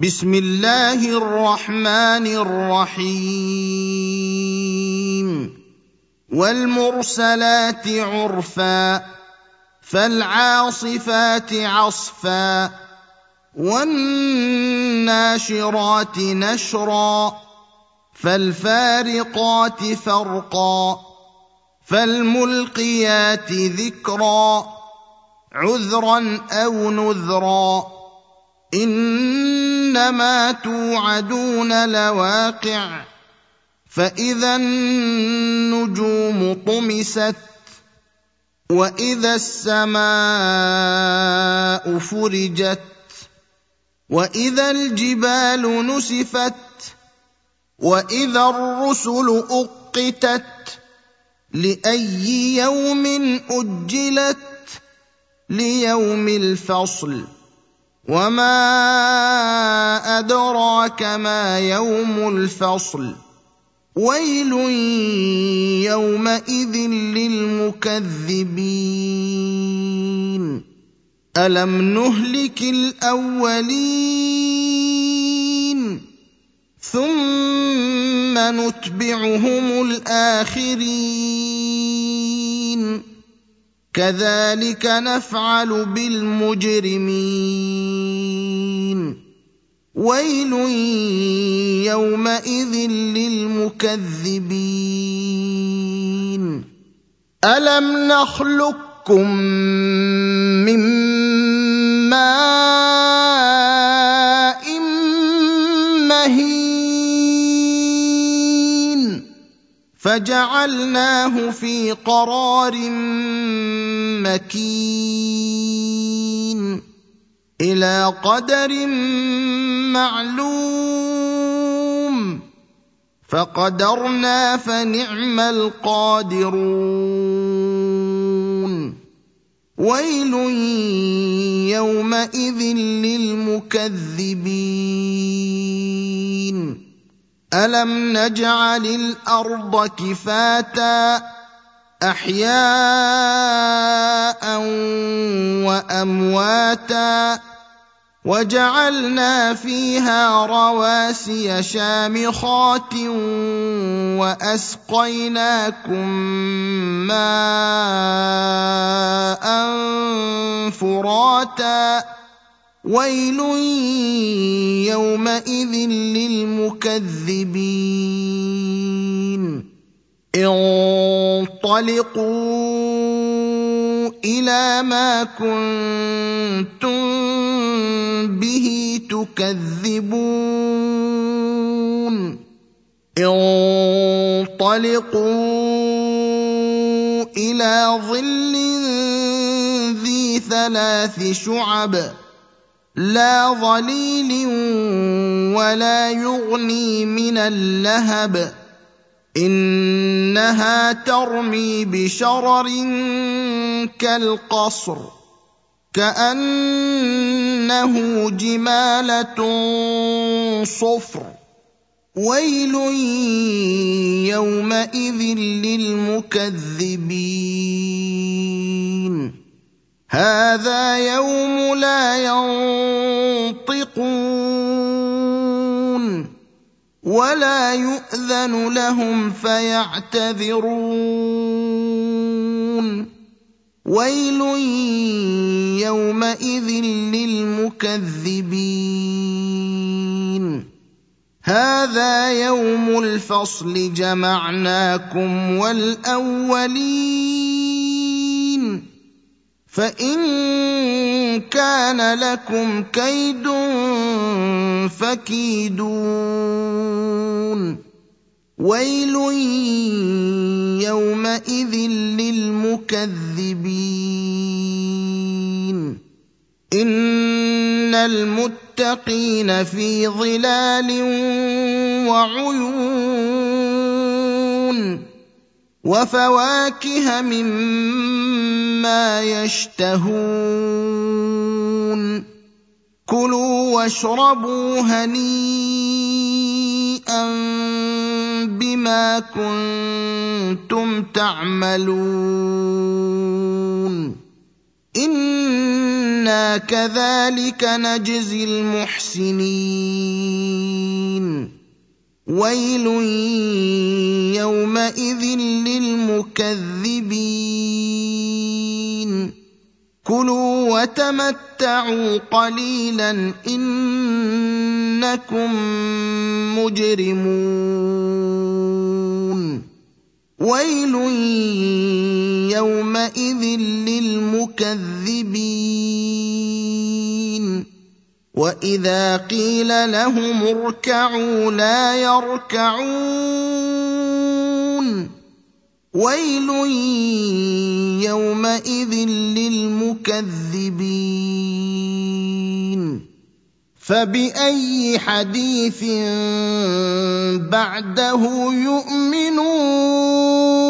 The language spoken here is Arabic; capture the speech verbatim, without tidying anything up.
بسم الله الرحمن الرحيم والمرسلات عرفا فالعاصفات عصفا والناشرات نشرا فالفارقات فرقا فالملقيات ذكرا عذرا أو نذرا إنما توعدون لواقع فإذا النجوم طمست وإذا السماء فرجت وإذا الجبال نسفت وإذا الرسل أقتت لأي يوم أجلت ليوم الفصل وما أدراك ما يوم الفصل ويل يومئذ للمكذبين ألم نهلك الأولين ثم نتبعهم الآخرين كذلك نفعل بالمجرمين ويل يومئذ للمكذبين ألم نخلقكم من ماء مهين فجعلناه في قرار مكين إلى قدر معلوم فقدرنا فنعم القادرون ويل يومئذ للمكذبين ألم نجعل الأرض كفاتا أحياء وأمواتا وجعلنا فيها رواسي شامخات وأسقيناكم ماء فراتا ويل يومئذ للمكذبين انطلقوا إلى ما كنتم به تكذبون انطلقوا إلى ظل ذي ثلاث شعب لا ظليل ولا يغني من اللهب إنها ترمي بشرر كالقصر كأنه جمالة صفر ويل يومئذ للمكذبين هذا يوم لا ينطقون ولا يؤذن لهم فيعتذرون ويل يومئذ للمكذبين هذا يوم الفصل جمعناكم والأولين فإن كان لكم كيد فكيدون ويل يومئذ للمكذبين إن المتقين في ظلال وعيون وفواكه مما يشتهون كلوا واشربوا هنيئا بما كنتم تعملون إنا كذلك نجزي المحسنين ويل يومئذ للمكذبين كلوا وتمتعوا قليلا إنكم مجرمون ويل يومئذ للمكذبين وإذا قيل لهم اركعوا لا يركعون ويل يومئذ للمكذبين فبأي حديث بعده يؤمنون